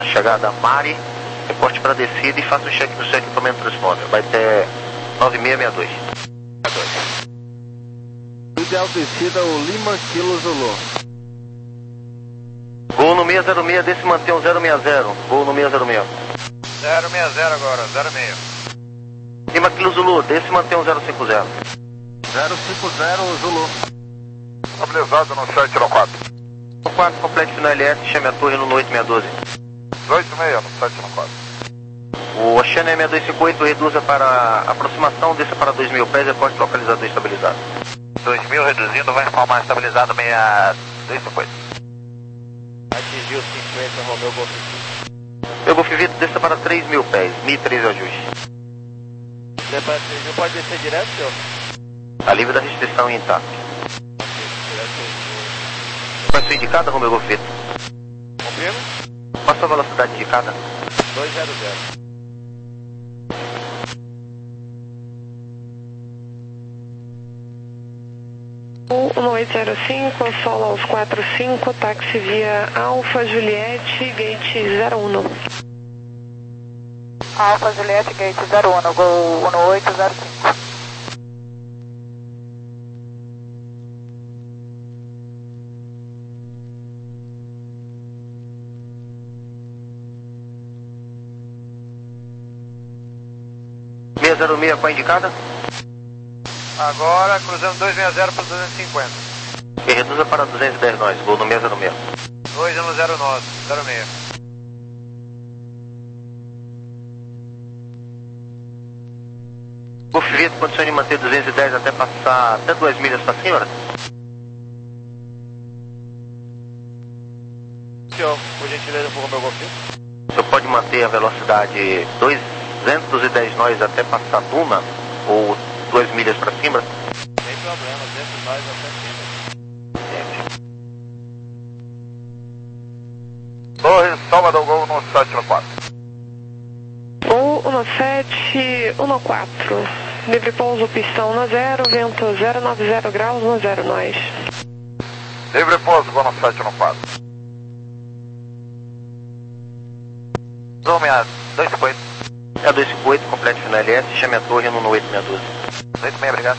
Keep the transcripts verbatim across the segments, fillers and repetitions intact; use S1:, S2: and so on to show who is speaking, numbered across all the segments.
S1: Chegada Mari, reporte para descida e faça o cheque do seu equipamento transponder. Vai ter nove seis seis dois.
S2: Ideal descida, o Lima Kilo Zulu.
S1: Gol no seis zero seis, desse mantém o zero seis zero. Gol no seis zero seis.
S3: zero seis zero agora, zero seis.
S1: Lima Kilo Zulu, desse mantém o zero cinco zero.
S2: zero cinco zero Zulu.
S3: Estabilizado no sete zero quatro.
S1: No quatro, complete no L S, chame a torre no oito seis um dois.
S3: oito seis no sete zero quatro.
S1: O Oceano seis dois cinco oito reduza para aproximação, desça para dois mil pés, reporte localizador estabilizado.
S3: dois mil reduzindo, vai informar estabilizado seis dois cinco oito.
S2: Atingiu cinquenta, Romeu Golf.
S1: Meu Golf Vito, desça para três mil pés, mil e treze ajuste.
S2: Não pode descer direto, senhor?
S1: A livre da restrição intacta. Qual é a sua indicada, Romeu Golf Vito?
S2: Confirma?
S1: Qual a sua velocidade indicada?
S2: dois zero zero.
S4: um oito zero cinco, solo aos quatro cinco, táxi via Alfa Juliette, gate zero um.
S5: Alfa Juliette, gate zero um, gol um oito zero cinco.
S1: seis zero seis, qual a indicada?
S3: Agora cruzando dois seis zero para duzentos e cinquenta.
S1: Que reduza para duzentos e dez nós, gol no seis zero seis.
S3: dois zero zero nove, zero seis.
S1: Golf Vito, condição de manter duzentos e dez até passar até duas milhas para cima?
S2: Senhor, por gentileza, por meu Golf.
S1: O senhor pode manter a velocidade duzentos e dez nós até passar Duna ou duas milhas para cima?
S2: Sem problema, duzentos nós até cima.
S3: Torres, Salvador, gol no sete zero quatro.
S4: Gol um sete um quatro. Livre pouso, pistão no zero, vento zero nove zero graus no zero nós.
S3: Livre pouso, gol no sete zero quatro. seis dois cinco oito.
S1: É dois cinco oito, complete no L S, chame a torre no oito seis um dois.
S3: oito seis, obrigado.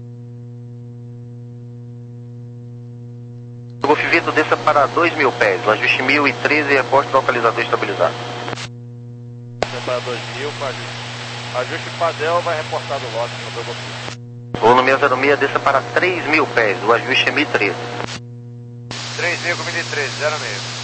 S1: O Golf Vito, desça para dois mil pés, o ajuste mil e treze e reporte localizador estabilizado.
S2: Para dois mil, com ajuste. Ajuste Padel vai reportar do lote no meu Golf.
S1: Gol no seis zero seis, desça para três mil pés, o ajuste é mil e treze.
S3: três mil com mil e treze, zero seis.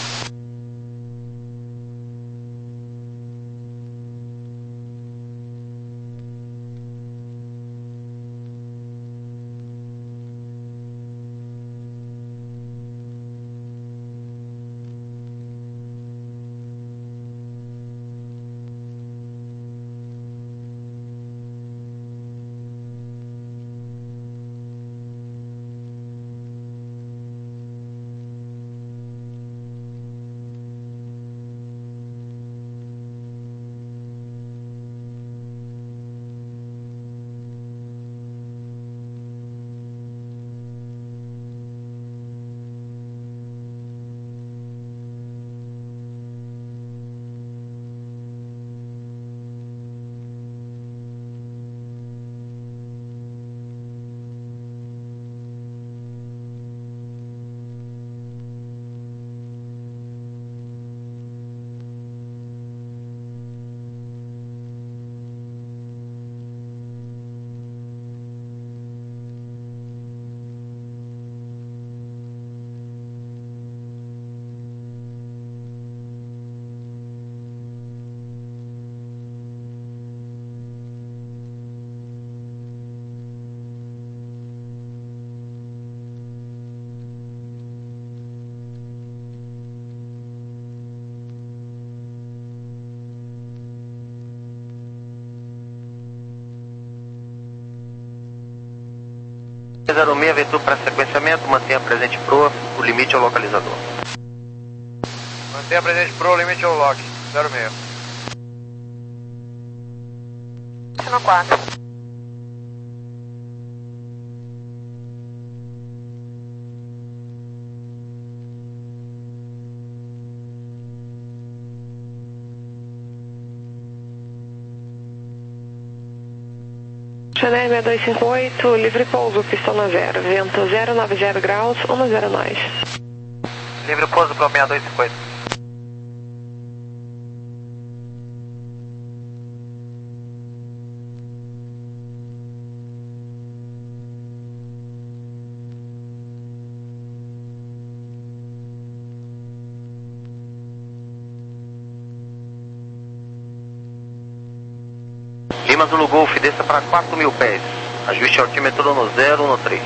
S1: seis zero seis, vetor para sequenciamento, mantenha presente Pro, o limite é o localizador.
S3: Mantenha presente Pro, o limite é o lock, zero seis.
S5: No quatro.
S4: Chanel seis dois cinco oito, livre pouso, pistão na zero, vento zero nove zero graus, um zero nós.
S3: Livre pouso para o seis dois cinco oito.
S1: Lima Zulu Golf, desça para quatro mil pés. Ajuste altímetro no zero um três.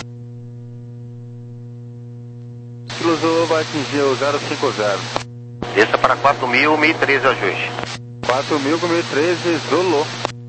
S2: Kilo Zulu vai atingir o zero cinco zero.
S1: Desça para quatro mil, mil e treze ajuste.
S2: quatro mil com mil e treze, Zulu.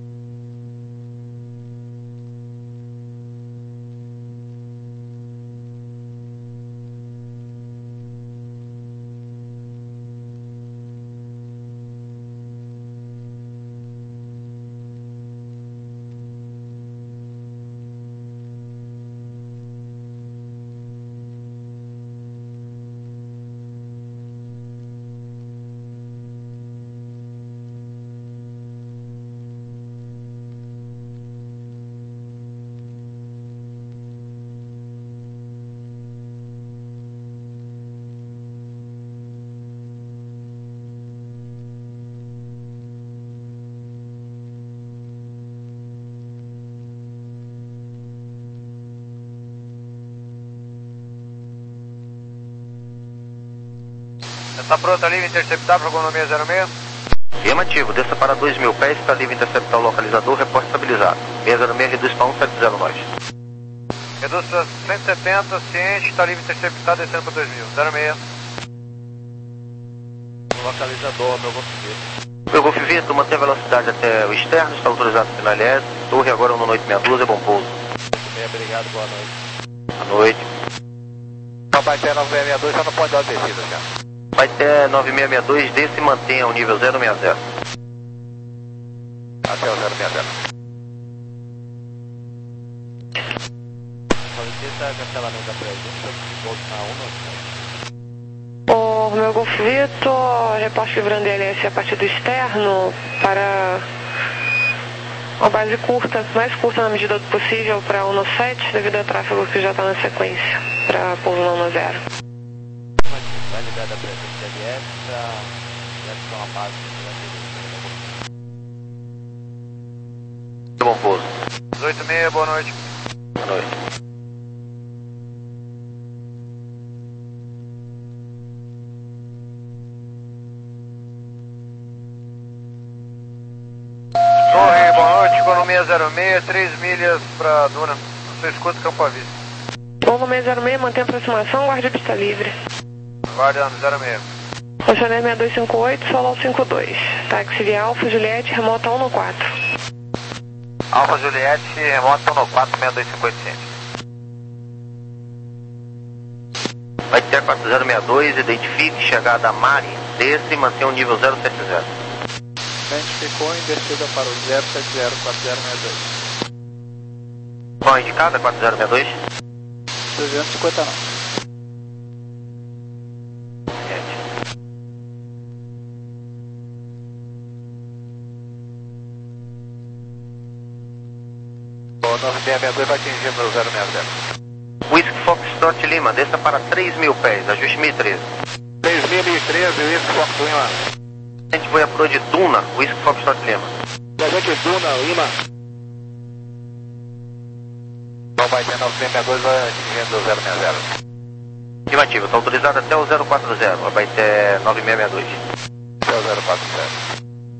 S3: Está pronto ali, interceptar para a economia zero seis?
S1: Afirmativo, desça para dois mil pés, está livre interceptar o localizador, reporte estabilizado. seis zero seis reduz para um sete zero nós.
S3: Reduz para cento e setenta, ciente, está livre interceptar, descendo para dois mil, zero seis.
S2: Localizador, meu Golf Vitor.
S1: Meu Golf Vitor, mantém a velocidade até o externo, está autorizado para final L S. Torre agora no oito seis dois, é bom pouso.
S2: Bem, obrigado, boa noite.
S1: Boa noite.
S3: Então vai ter nove seis seis dois, só não pode dar descida já.
S1: Vai ter nove seis seis dois, desça e mantenha o nível zero seis zero.
S3: Até o zero seis zero.
S2: Solicita cancelamento da presença, Golf na um,
S4: O meu Golf Vitor, reporte livrando L S a partir do externo para uma base curta, mais curta na medida do possível para um sete, devido ao tráfego que já está na sequência, para pouso não zero.
S2: vai liberar da presença de L S para uma base
S1: Bom pouso.
S3: dezoito e meia, boa noite.
S1: Boa noite.
S3: Torre, boa noite, economia zero seis, três milhas para Duna. Você escuta Campo à Vista.
S4: Volvo seis zero seis, mantém a aproximação, guarde a pista livre.
S3: Guardando, zero seis.
S4: Rochonel seis dois cinco oito, Solol cinco dois. Táxi via Alfa Juliette, remota um quatro.
S3: Alfa Juliette, remota um quatro, seis dois cinco oito.
S1: Vai ter quatro zero seis dois, identifique, chegada a Mari, desça e mantenha o nível zero sete zero.
S2: Identificou em descida para o zero sete zero quatro zero seis dois.
S1: Qual a indicada, quatro zero seis dois?
S2: trezentos e cinquenta e nove.
S3: O nove seis seis dois vai atingir meu zero seis zero.
S1: Whisky Foxtrot Lima, desça para três mil pés, ajuste mil e treze.
S3: três mil e treze, Whisky Fox Lima.
S1: A gente foi a pro de Duna, Whisky Foxtrot Lima.
S3: Presente Duna, Lima. Então vai ter nove seis seis dois, vai atingindo o zero seis zero.
S1: Afirmativo, está autorizado até o zero quatro zero, vai ter nove seis seis dois.
S3: Até o zero quatro zero.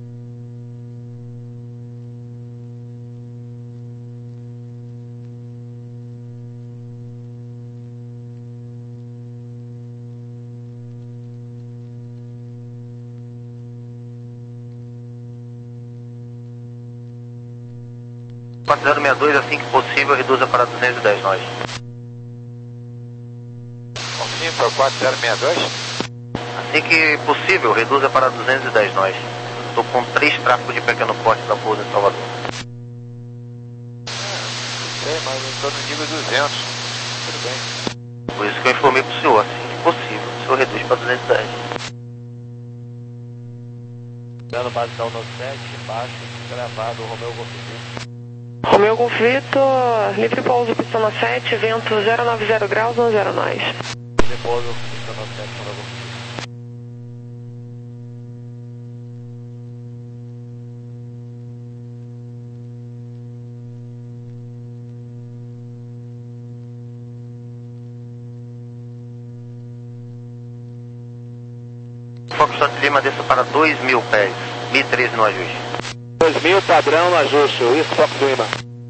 S1: quatro zero seis dois, assim que possível, reduza para duzentos e dez nós.
S3: Confirma para quatro zero seis dois?
S1: Assim que possível, reduza para duzentos e dez nós. Estou com três tráfegos de pequeno porte da pouso em Salvador.
S3: Não sei, mas eu estou no nível duzentos. Tudo bem.
S1: Por isso que eu informei para o senhor, assim que possível, o senhor reduz para duzentos e dez.
S2: Dando base da um sete, baixo, gravado, Romeu Golf Vitor.
S4: Romeu Golf Vitor, livre pouso, pista sete, vento zero nove zero graus, um zero nós.
S2: Livre pouso, pista sete, Romeu Golf Vitor.
S1: Foxtrot Lima, desça para dois mil pés, mil e treze no ajuste.
S2: dois mil padrão no ajuste, isso Fox Lima.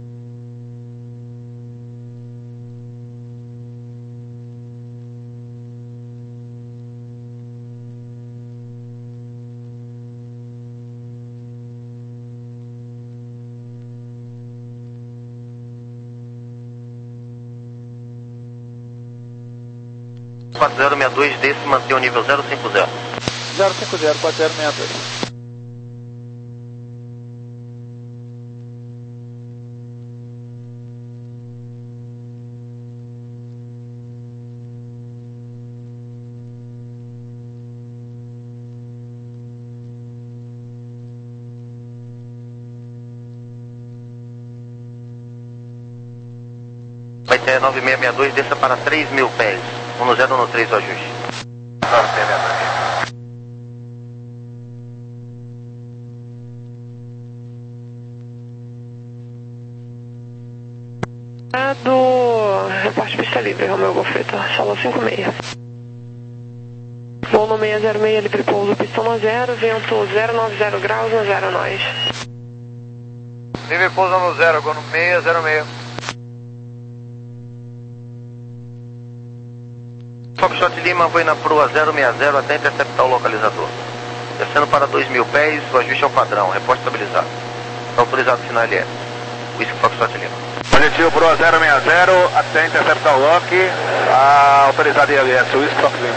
S1: quatro zero seis dois, desce, mantém o nível zero cinco zero.
S2: zero cinco zero, quatro zero seis dois.
S1: Vai ter nove seis seis dois, desça para três mil pés, um zero no três o ajuste. nove seis seis dois.
S4: Do reporte pista livre, Romeu Golf Vitor, solo cinco seis. Voo no seis zero seis, livre pouso, pista zero, vento zero nove zero graus, um zero nós.
S3: Livre pouso no zero, agora no seis zero seis.
S1: Foxtrot Lima, foi na proa zero seis zero até interceptar o localizador. Descendo para dois mil pés, o ajuste é o padrão, reporte estabilizado. Está autorizado o sinal L S. Whisky Foxtrot Lima.
S2: Positivo proa zero seis zero até interceptar o lock, ah, autorizado em L S, Whisky Fox Lima.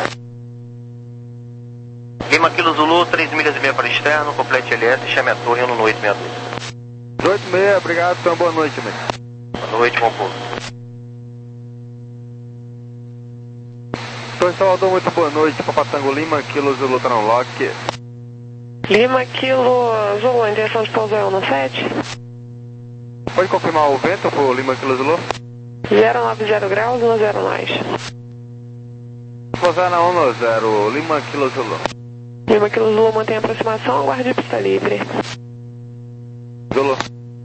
S1: Lima Kilo Zulu, três milhas e meia para externo, complete L S, chame a torre no oito seis dois.
S3: oito seis, obrigado, então boa noite, amigo.
S1: Boa noite, bom pouso.
S3: Torre Salvador, muito boa noite, Papatango Lima, Kilo Zulu, tá no lock.
S4: Lima Kilo Zulu, a intenção de pouso é um sete.
S3: Pode confirmar o vento pro Lima Kilo Zulu?
S4: zero nove zero graus, um zero nós.
S3: Pousar na um zero, Lima Kilo Zulu.
S4: Lima Kilo Zulu mantém a aproximação, aguarde pista livre.
S3: Zulu.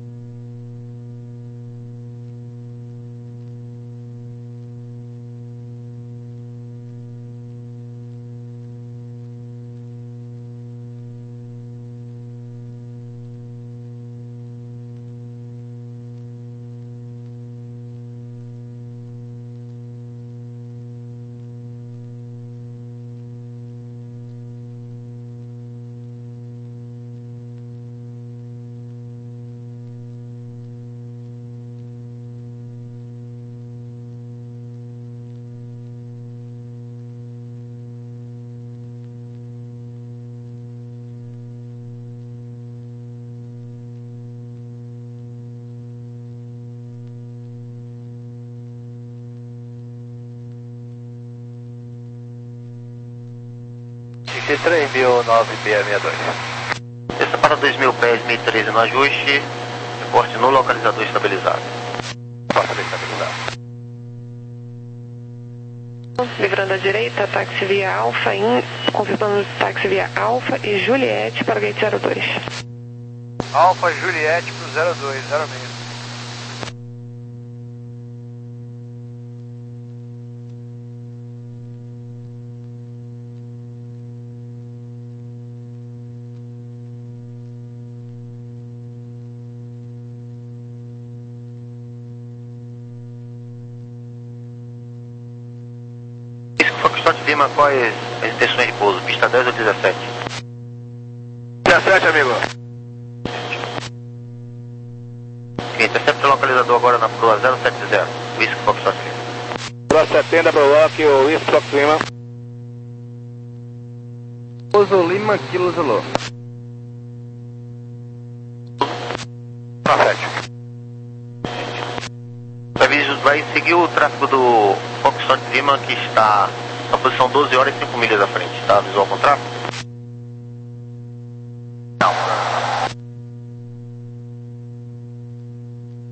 S2: três mil nove seis seis dois.
S1: Desça para dois mil pés, mil e treze no ajuste, reporte no localizador estabilizado.
S2: Passa bem estabilizado.
S4: Livrando à direita, táxi via Alfa, in, confirmando táxi via Alfa e Juliette para o gate zero dois.
S3: Alfa Juliette pro zero dois, zero seis.
S1: Foxtrot Lima, quais as intenções de pouso? Pista dez ou dezessete?
S2: dezessete, amigo.
S1: Intercepta o localizador agora na proa zero sete zero, Whisky Foxtrot Lima.
S2: Proa setenta pro lock, o Whisky Fox Lima.
S3: Pouso Lima Kilo Zulu.
S1: sete. Vai seguir o tráfego do Foxtrot Lima, que está na posição doze horas e cinco milhas à frente. Está visual com tráfego? Não.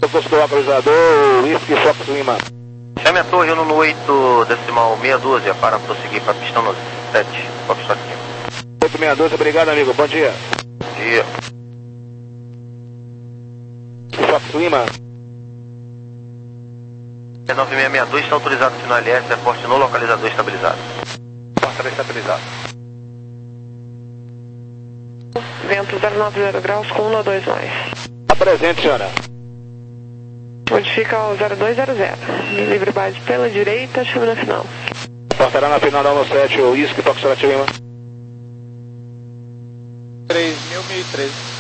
S2: Custo do localizador, Whisky Fox Lima.
S1: Chame a torre no oito decimal meia dúzia para prosseguir para a pista no sete, Foxtrot Lima.
S2: oito meia dúzia, obrigado amigo, bom dia.
S1: Bom dia.
S2: Fox Lima.
S1: nove seis seis dois está autorizado o sinal L S, reporte no localizador estabilizado.
S2: Porta estabilizado.
S4: Vento zero nove zero graus com um dois mais.
S2: Apresente, senhora.
S4: Modifica ao zero dois zero zero. Livre base pela direita, chame na final.
S2: Portará na final da um sete, o Whisky Foxtrot Lima. três mil e treze.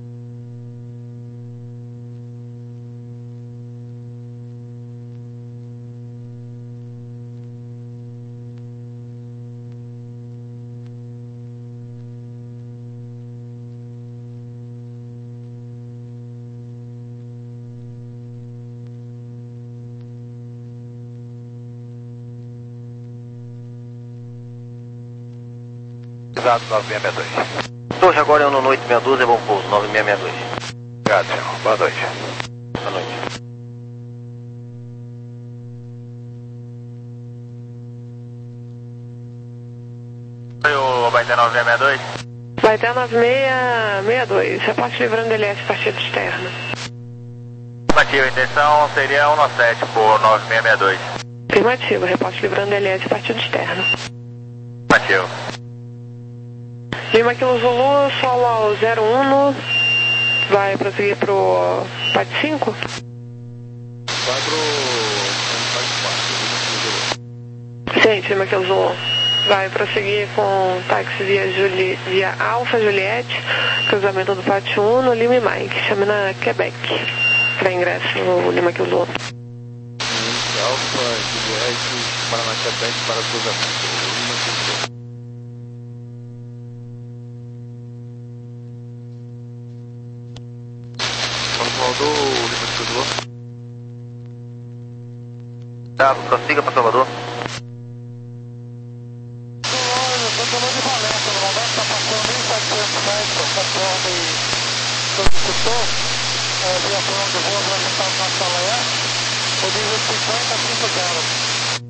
S3: Exato, nove seis seis dois.
S1: Torre agora é o Nono oito meia dúzia, bom pouso, nove seis seis dois.
S3: Obrigado, senhor. Boa noite.
S1: Boa noite.
S3: Oi, o Baité nove seis seis dois?
S4: Vai até nove seis seis dois. Reporte livrando L S partido externo.
S3: Afirmativo, a intenção seria um sete por nove seis seis dois.
S4: Afirmativo, reporte livrando L S partido externo.
S3: Afirmativo.
S4: Lima Kilo Zulu, solo ao zero um, vai prosseguir pro P A D cinco?
S2: Vai pro...
S4: Sim, Lima Kilo Zulu. Vai prosseguir com táxi via, Juli, via Alfa Juliette, cruzamento do Pátio um no Lima e Mike, chame na Quebec, para ingresso no Lima Kilo Zulu.
S2: Alfa Juliette, Paraná Quebec para cruzamento. Lima Kilo Zulu.
S1: Do Lima Kilo Zulu. Tá, prossiga para Salvador.
S3: Controle de Valença, no momento está passando mil setecentos metros, conforme solicitou, é, viação de voo apresentado na sala E, o nível cinquenta cinquenta.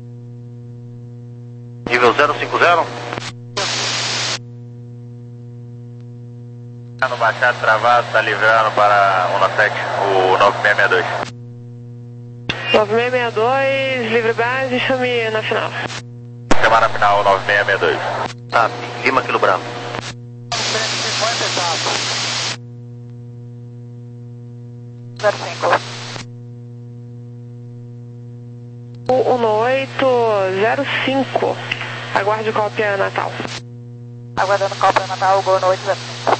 S1: Nível zero cinco zero?
S3: Está no baixado travado, está livrando para um sete, o nove seis seis dois.
S4: nove seis seis dois, livre base, chame na final.
S3: Semana final, nove seis seis dois.
S1: Tá, Lima Quilo Branco.
S3: cento e cinquenta exato.
S5: zero cinco.
S4: um oito zero cinco, aguarde cópia Natal.
S5: Aguardando cópia Natal, Gol no oito zero cinco.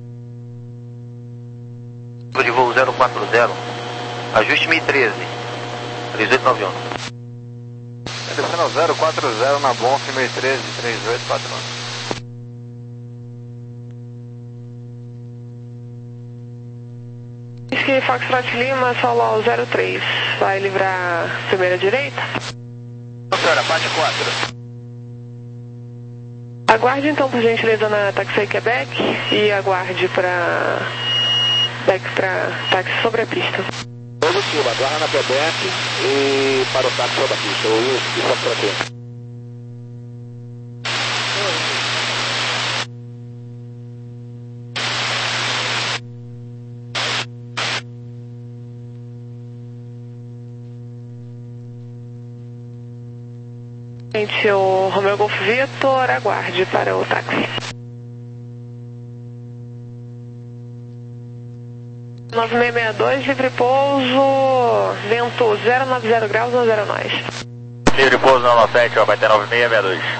S1: De voo zero quatro zero, ajuste mil e treze, três oito nove um.
S3: Descendo ao zero quatro zero na Bonf, mil e treze, três oito quatro um.
S4: Whisky Foxtrot Lima, solo ao zero três, vai livrar primeira direita.
S3: Senhora, parte quatro.
S4: Aguarde então, por gentileza, na Taxi Quebec e aguarde para back para táxi sobre a pista.
S2: Positivo, aguarda na Quebec e para o táxi sobre a pista, o Whisky Foxtrot Lima.
S4: Gente, o Romeo Golf Vitor, aguarde para o táxi. nove seis seis dois, livre pouso, vento zero nove zero graus, um zero nós.
S3: Livre pouso no sete, vai ter nove seis seis dois.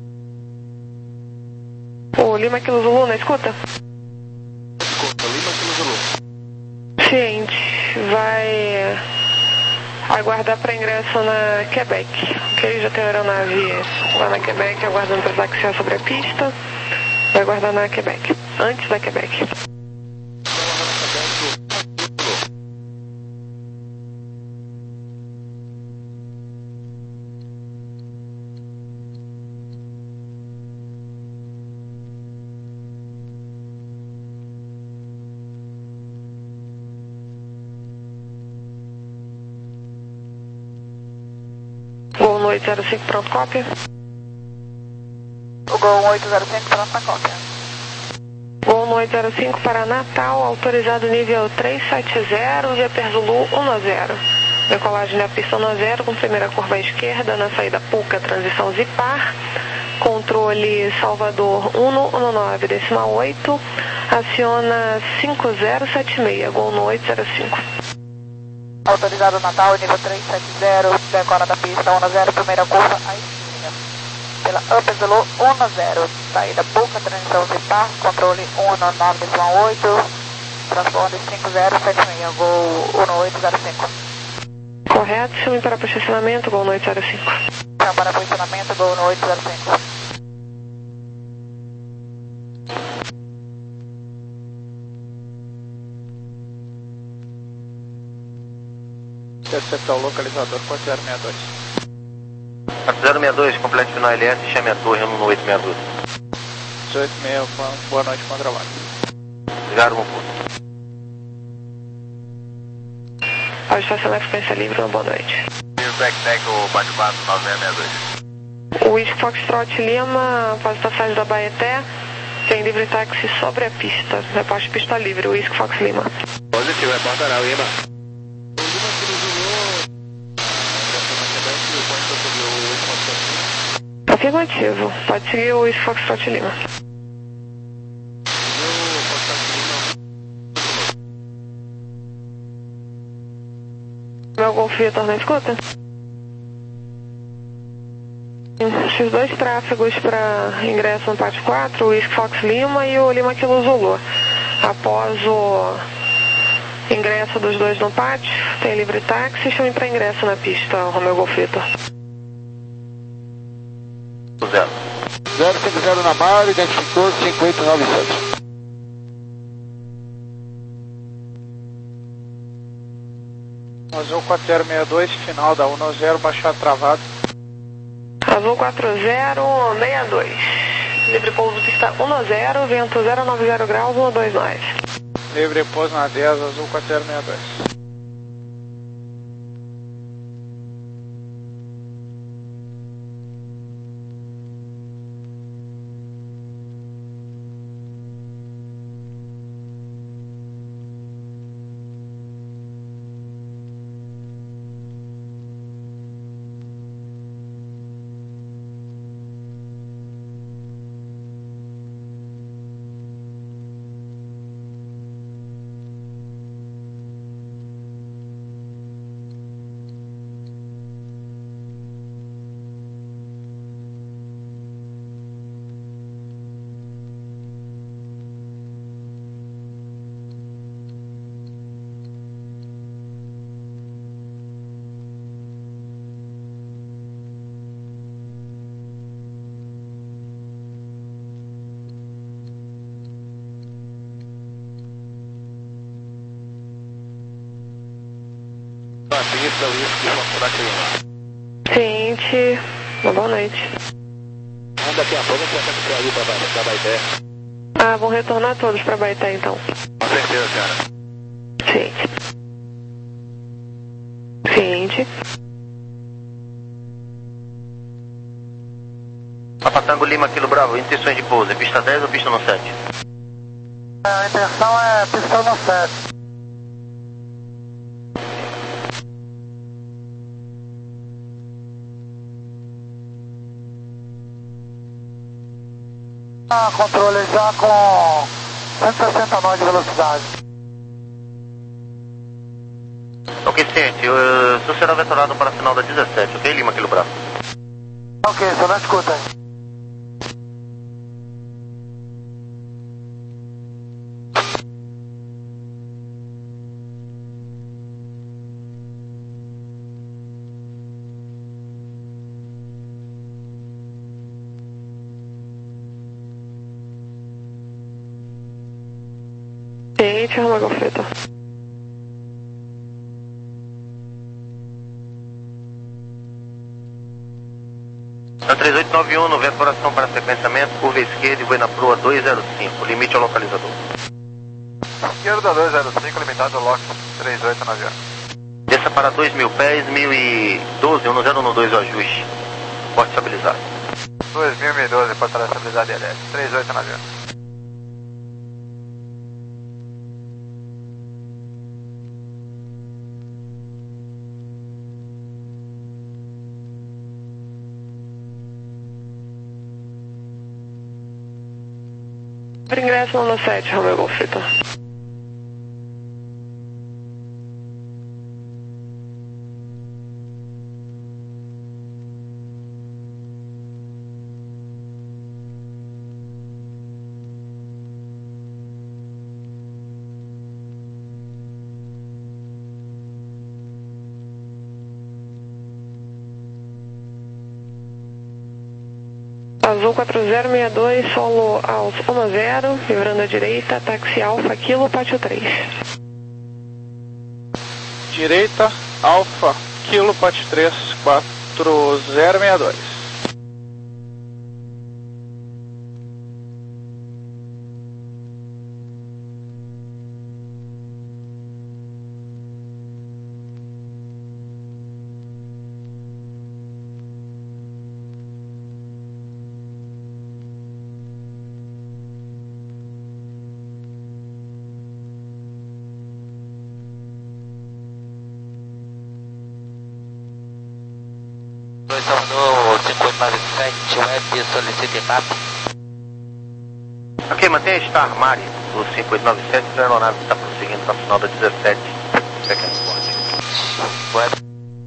S4: O Lima Kilo Zulu, na escuta?
S2: Escuta, Lima Kilo Zulu.
S4: Ciente, vai aguardar para ingresso na Quebec. Ok, já tem a aeronave lá na Quebec, aguardando para taxiar sobre a pista. Vai aguardar na Quebec, antes da Quebec. Gol no oito zero cinco, pronto, cópia.
S5: O Gol oito zero cinco, pronto na cópia.
S4: Gol no oito zero cinco para Natal, autorizado nível trezentos e setenta, Viper Zulu um a zero. Decolagem na pista um a zero, com primeira curva à esquerda, na saída Puca, transição Zipar. Controle Salvador um um nove, decimal oito, aciona cinco zero sete seis, Gol no oito zero cinco.
S5: Autorizado Natal, nível trezentos e setenta, decola da pista um a zero, primeira curva à esquerda. Pela Upper Zulu um a zero, saída Puca, transição Zipar, controle um nove, decimal oito, transponder cinco zero sete seis, Gol um oito zero cinco.
S4: Correto, chame para posicionamento, Gol no oito zero cinco.
S5: Chame para posicionamento, Gol no oito zero cinco.
S2: Interceptar o localizador quatro zero seis dois.
S1: quatro zero seis dois, complete final L S, chame a torre no oito seis dois.
S2: dezoito e meia, boa noite, bom trabalho.
S1: Ligaram o ponto.
S4: Pode estacionar a frequência livre, uma boa noite.
S1: Back-Tech, o bate-bato nove seis seis dois.
S4: O Whisky Foxtrot Lima, após a passagem da Baeté, tem livre táxi sobre a pista. Reposte pista livre, Whisky Fox Lima.
S1: Positivo, reporta na Lima.
S4: Afirmativo, pode seguir o Whisky Foxtrot Lima. Meu Golf Vitor na escuta? Esses dois tráfegos para ingresso no pátio quatro, o Whisky Fox Lima e o Lima Kilo Zulu. Após o ingresso dos dois no pátio, tem livre táxi, chame para ingresso na pista, Romeo Golf Vitor.
S1: Zero.
S3: zero cinco zero na Mari, identificou cinco oito nove sete.
S2: Azul quatro zero seis dois, final da um a zero, baixado travado.
S4: Azul quatro zero seis dois. Livre pouso pista um a zero, vento zero nove zero graus, um dois nove.
S2: Livre pouso na dez, Azul quatro zero seis dois.
S4: Ciente, uma boa noite.
S1: Anda daqui a pouco você vai ter ali para Baeté.
S4: Ah, vão retornar todos para Baeté então.
S1: Com certeza, senhora.
S4: Ciente. Ciente.
S1: Papatango Lima, Kilo Bravo, intenções de pouso, é pista dez ou pista no sete?
S3: A intenção é pista no sete. Ah, controle já com cento e sessenta nós de velocidade.
S1: Ok, ciente, o senhor será vetorado para a final da dezessete, ok, Lima, Kilo Bravo?
S3: Ok, só não escuta aí.
S4: Ciente, Romeo Golf Vitor.
S1: Na três oito nove um, no vetoração para sequenciamento, curva esquerda e vou na proa dois zero cinco, limite ao localizador.
S2: Esquerda dois zero cinco, limitado ao lock três oito nove um.
S1: Pista para dois mil pés, mil e doze, um zero um dois o ajuste. Porte estabilizado.
S3: dois mil e doze, porta estabilizada e elétrica. três oito nove um.
S4: Ingresso no sete, Romeo Golf Vitor. Azul quatro zero seis dois, solo aos um zero, livrando à direita, táxi Alfa, Kilo, pátio três.
S6: Direita, Alfa, Kilo, pátio três, quatro zero seis dois.
S7: Salvador cinco oito nove sete, web solicita I M A P.
S1: Ok, mantenha Star Mari do cinco oito nove sete, a aeronave está prosseguindo para o final da dezessete. Pequeno porte.
S7: Web.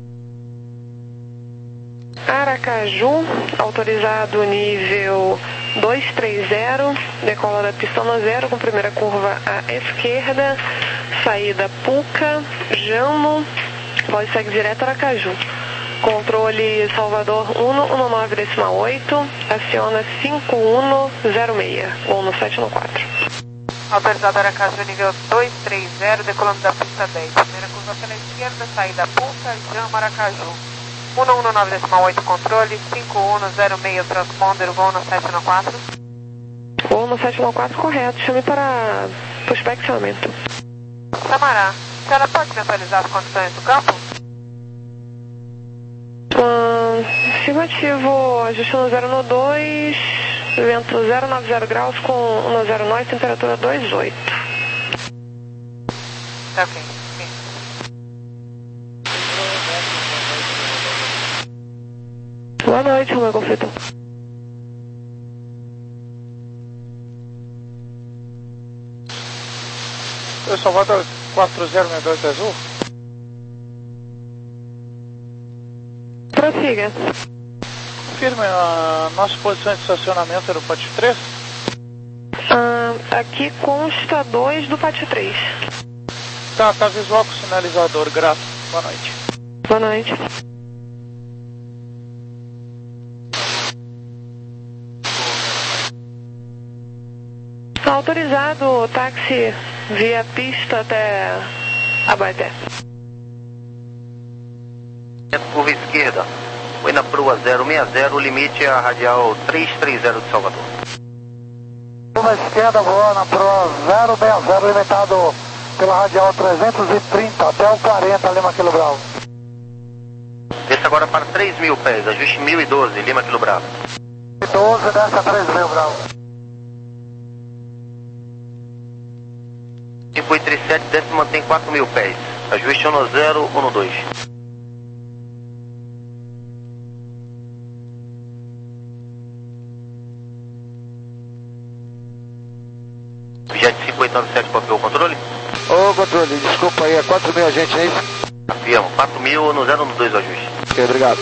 S4: Aracaju, autorizado nível dois três zero, decola da pista um zero com primeira curva à esquerda, saída Puca, Jamo, voz segue direto Aracaju. Controle Salvador um um nove decimal oito, aciona cinco um zero seis, ou no sete no quatro.
S5: Autorizado Aracaju nível dois três zero, decolando da pista dez. Primeira curva pela esquerda, saída Puca, Jamo, Aracaju. um um nove decimal oito, controle, cinco um zero seis, transponder, voo no sete no quatro.
S4: Voo no sete no quatro, correto. Chame para pushback chamamento.
S5: Samará, a senhora pode me atualizar as condições do campo?
S4: Hum, afirmativo, ajuste no zero no dois, vento zero nove zero graus com um zero nove, temperatura dois oito.
S5: Tá ok.
S4: Boa noite, Romeo Golf Vitor.
S6: Eu Salvador quatro zero seis dois azul.
S4: Prossiga.
S6: Confirme a nossa posição de estacionamento no pátio três.
S4: Ah, aqui consta dois do pátio três.
S6: Tá, tá visual com o sinalizador, grato. Boa noite.
S4: Boa noite. Autorizado o táxi via pista até Abaeté.
S1: Curva esquerda, foi na Prua zero seis zero, o limite é a radial trezentos e trinta de Salvador.
S3: Curva esquerda, voa na Prua zero seis zero, limitado pela radial trezentos e trinta até o quarenta, Lima Quilo Bravo.
S1: Desça agora para três mil pés, ajuste mil e doze, Lima Quilo Bravo.
S3: doze, desce a três mil, Bravo.
S1: cinco oito três sete, desce e mantém quatro mil pés, ajuste um zero um dois. Jet cinco oito nove sete, copiou o controle?
S3: Ô, controle, desculpa aí, é quatro mil a gente, é isso?
S1: Afirmo, quatro mil no zero um dois o ajuste.
S3: Ok, obrigado.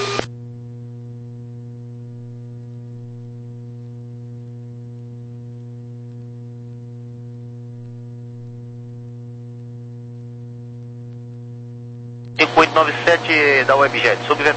S1: cinco oito nove sete da Webjet, sob